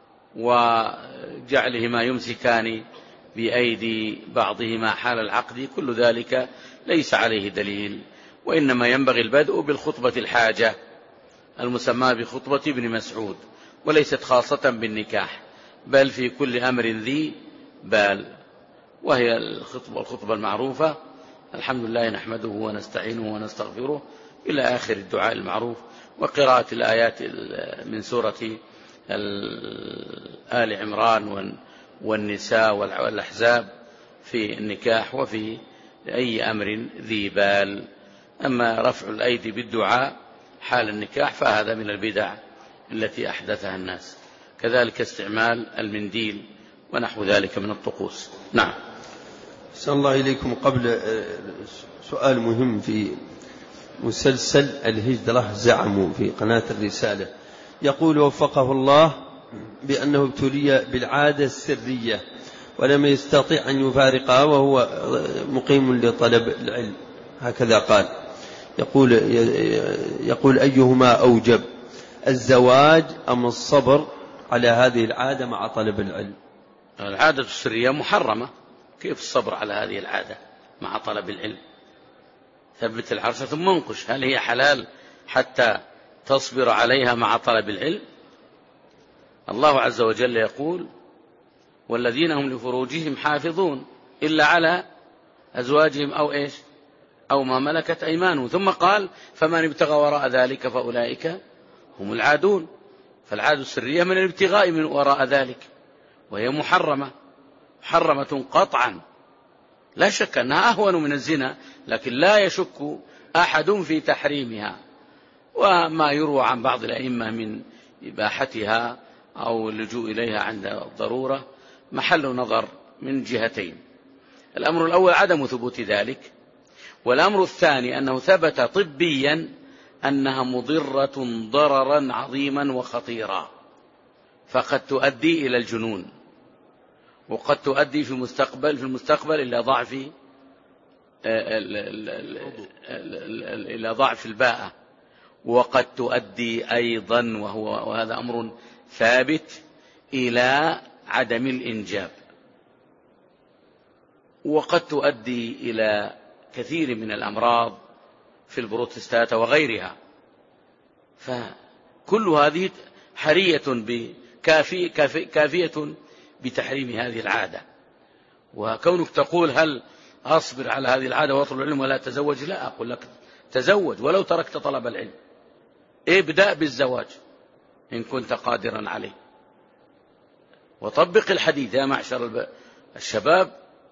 وجعلهما يمسكان بأيدي بعضهما حال العقد. كل ذلك ليس عليه دليل، وإنما ينبغي البدء بالخطبة الحاجة المسمى بخطبة ابن مسعود، وليست خاصة بالنكاح، بل في كل أمر ذي بال، وهي الخطبة, الخطبة المعروفة: الحمد لله نحمده ونستعينه ونستغفره إلى آخر الدعاء المعروف، وقراءة الآيات من سورة آل عمران والنساء والأحزاب في النكاح وفي أي أمر ذي بال. أما رفع الأيدي بالدعاء حال النكاح فهذا من البدع التي أحدثها الناس. كذلك استعمال المنديل ونحو ذلك من الطقوس. نعم. أحسن الله إليكم. قبل سؤال مهم في مسلسل الهجرة زعموا في قناة الرسالة، يقول وفقه الله بأنه ابتلي بالعادة السرية ولم يستطيع أن يفارقها وهو مقيم لطلب العلم، هكذا قال. يقول, يقول أيهما أوجب، الزواج أم الصبر على هذه العادة مع طلب العلم؟ العادة السرية محرمة، كيف الصبر على هذه العادة مع طلب العلم؟ ثبت العرش ثم انقش، هل هي حلال حتى تصبر عليها مع طلب العلم؟ الله عز وجل يقول والذين هم لفروجهم حافظون إلا على أزواجهم أو إيش أو ما ملكت أيمانهم، ثم قال فمن ابتغى وراء ذلك فأولئك هم العادون. فالعادة السرية من الابتغاء من وراء ذلك، وهي محرمة محرمة قطعا، لا شك أنها أهون من الزنا، لكن لا يشك أحد في تحريمها. وما يروى عن بعض الأئمة من إباحتها أو اللجوء إليها عند الضرورة محل نظر من جهتين. الأمر الأول عدم ثبوت ذلك، والأمر الثاني أنه ثبت طبيا أنها مضرة ضررا عظيما وخطيرا، فقد تؤدي إلى الجنون، وقد تؤدي في المستقبل في المستقبل إلى ضعف إلى ضعف الباءة، وقد تؤدي أيضا وهو وهذا أمر ثابت إلى عدم الإنجاب، وقد تؤدي إلى كثير من الأمراض في البروتستات وغيرها. فكل هذه حرية بكافية كافية بتحريم هذه العادة. وكونك تقول هل أصبر على هذه العادة واطلب العلم ولا تزوج، لا أقول لك تزوج ولو تركت طلب العلم، ابدأ بالزواج إن كنت قادرا عليه، وطبق الحديث يا معشر الشباب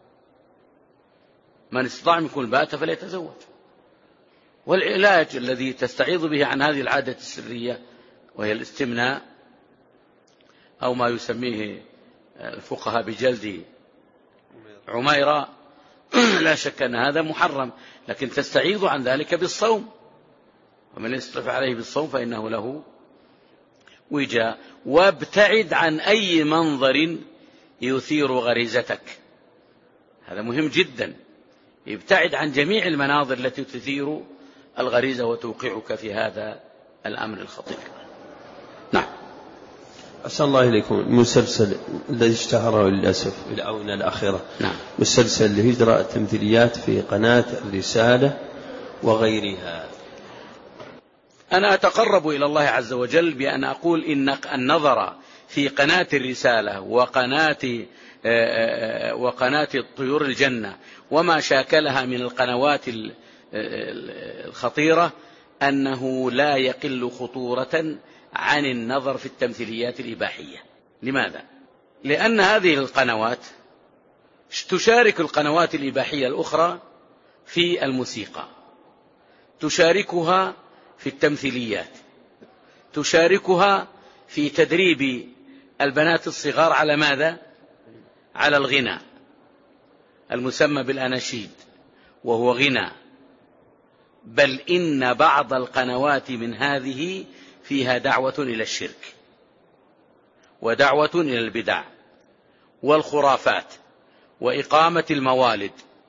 من استطاع منكم الباءة فليتزوج. والعلاج الذي تستعيض به عن هذه العادة السرية وهي الاستمناء أو ما يسميه الفقهاء بجلد عميرة، لا شك أن هذا محرم، لكن تستعيض عن ذلك بالصوم، ومن يستطع عليه بالصوم فإنه له وجاء. وابتعد عن أي منظر يثير غريزتك، هذا مهم جدا، ابتعد عن جميع المناظر التي تثير الغريزة وتوقعك في هذا الأمر الخطير. نعم. أسأل الله إليكم، المسلسل الذي اشتهره للأسف في الآونة الأخيرة، نعم، مسلسل الهجرة التمثيليات في قناة الرسالة وغيرها، أنا أتقرب إلى الله عز وجل بأن أقول إن النظر في قناة الرسالة وقناة وقناة طيور الجنة وما شاكلها من القنوات الخطيرة أنه لا يقل خطورة عن النظر في التمثيليات الإباحية. لماذا؟ لأن هذه القنوات تشارك القنوات الإباحية الأخرى في الموسيقى، تشاركها في التمثيليات، تشاركها في تدريب البنات الصغار على ماذا؟ على الغناء المسمى بالأناشيد، وهو غناء. بل إن بعض القنوات من هذه فيها دعوة إلى الشرك ودعوة إلى البدع والخرافات وإقامة الموالد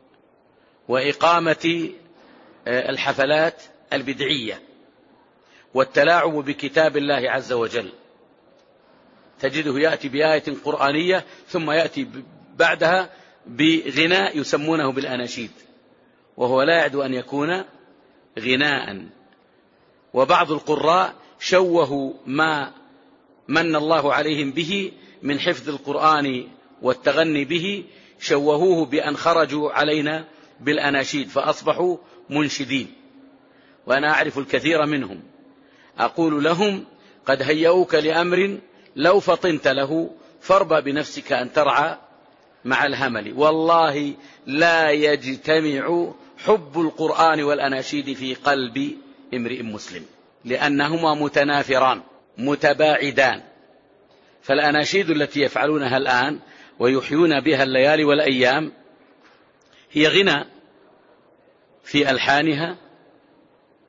وإقامة الحفلات البدعية والتلاعب بكتاب الله عز وجل. تجده يأتي بآية قرآنية ثم يأتي بعدها بغناء يسمونه بالأناشيد، وهو لا يعد أن يكون غناء. وبعض القراء شوهوا ما من الله عليهم به من حفظ القرآن والتغني به، شوهوه بأن خرجوا علينا بالأناشيد فأصبحوا منشدين. وأنا أعرف الكثير منهم، أقول لهم قد هيئوك لأمر لو فطنت له فاربى بنفسك أن ترعى مع الهمل. والله لا يجتمع حب القرآن والأناشيد في قلب امرئ مسلم، لأنهما متنافران متباعدان. فالأناشيد التي يفعلونها الآن ويحيون بها الليالي والأيام هي غنى في ألحانها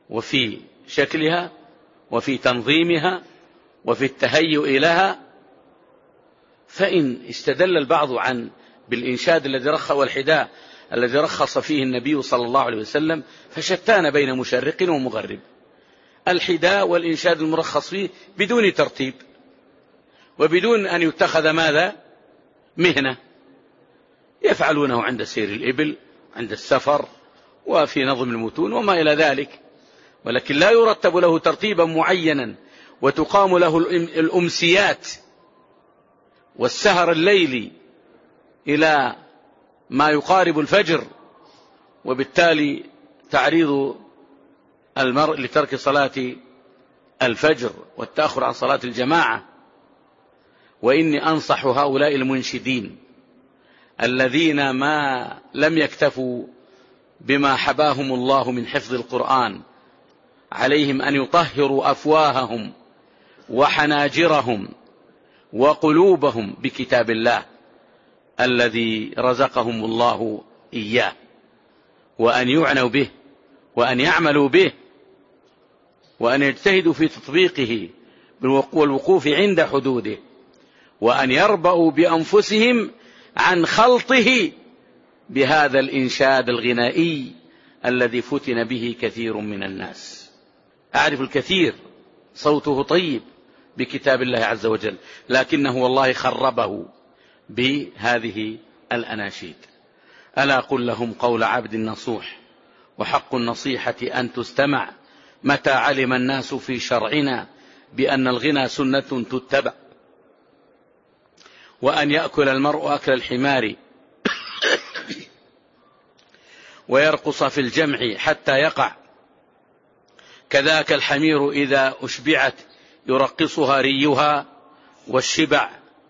وفي شكلها وفي تنظيمها وفي التهيؤ لها. فإن استدل البعض عن بالإنشاد الذي رخص والحداء الذي رخص فيه النبي صلى الله عليه وسلم فشتان بين مشرق ومغرب. الحداء والإنشاد المرخص فيه بدون ترتيب وبدون أن يتخذ ماذا مهنة، يفعلونه عند سير الإبل عند السفر وفي نظم المتون وما إلى ذلك، ولكن لا يرتب له ترتيبا معينا وتقام له الأمسيات والسهر الليلي إلى ما يقارب الفجر، وبالتالي تعريض المرء لترك صلاة الفجر والتأخر عن صلاة الجماعة. وإني أنصح هؤلاء المنشدين الذين ما لم يكتفوا بما حباهم الله من حفظ القرآن عليهم أن يطهروا أفواههم وحناجرهم وقلوبهم بكتاب الله الذي رزقهم الله إياه، وأن يعنوا به وأن يعملوا به وأن يجتهدوا في تطبيقه والوقوف عند حدوده، وأن يربأوا بأنفسهم عن خلطه بهذا الإنشاد الغنائي الذي فتن به كثير من الناس. أعرف الكثير صوته طيب بكتاب الله عز وجل، لكنه والله خربه بهذه الأناشيد. ألا قل لهم قول عبد نصوح وحق النصيحة أن تستمع متى علم الناس في شرعنا بأن الغنى سنة تتبع، وأن يأكل المرء أكل الحمار ويرقص في الجمع حتى يقع، كذاك الحمير إذا أشبعت يرقصها ريها والشبع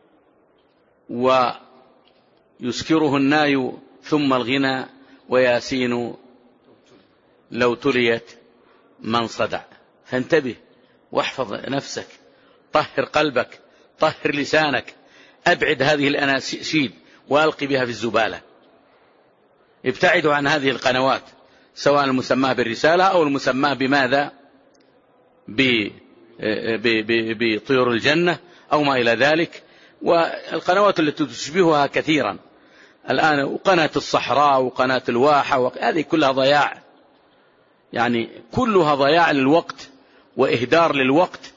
ويسكره الناي، ثم الغنى وياسين لو تليت من صدع. فانتبه واحفظ نفسك، طهر قلبك، طهر لسانك، أبعد هذه الأناشيد وألقي بها في الزبالة. ابتعدوا عن هذه القنوات سواء المسماه بالرسالة أو المسماه بماذا بطيور الجنة أو ما إلى ذلك، والقنوات التي تشبهها كثيرا الآن، وقناة الصحراء وقناة الواحة، هذه كلها ضياع، يعني كلها ضياع للوقت وإهدار للوقت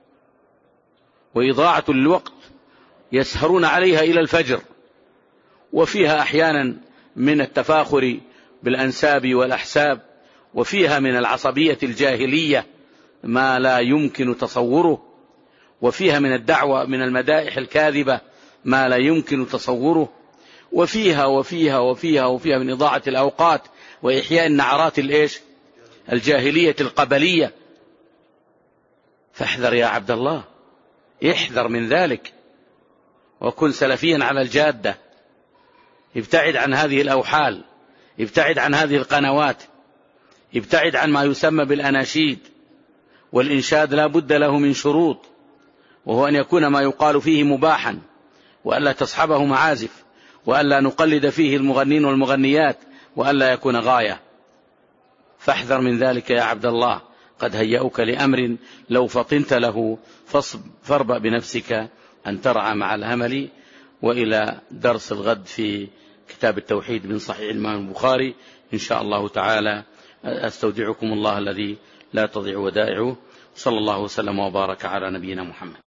وإضاعة للوقت، يسهرون عليها إلى الفجر، وفيها أحيانا من التفاخر بالأنساب والأحساب، وفيها من العصبية الجاهلية ما لا يمكن تصوره، وفيها من الدعوة من المدائح الكاذبة ما لا يمكن تصوره، وفيها وفيها وفيها وفيها من إضاعة الأوقات وإحياء النعرات الإيش الجاهلية القبلية. فاحذر يا عبد الله، احذر من ذلك وكن سلفيا على الجادة. ابتعد عن هذه الأوحال، ابتعد عن هذه القنوات، ابتعد عن ما يسمى بالأناشيد. والإنشاد لا بد له من شروط، وهو أن يكون ما يقال فيه مباحا، وألا تصحبه معازف، وألا نقلد فيه المغنين والمغنيات، وألا يكون غاية. فاحذر من ذلك يا عبد الله، قد هيأوك لأمر لو فطنت له فاربأ بنفسك أن ترعى مع الهمل. وإلى درس الغد في كتاب التوحيد من صحيح الإمام البخاري إن شاء الله تعالى. أستودعكم الله الذي لا تضيع ودائعه. صلى الله وسلم وبارك على نبينا محمد.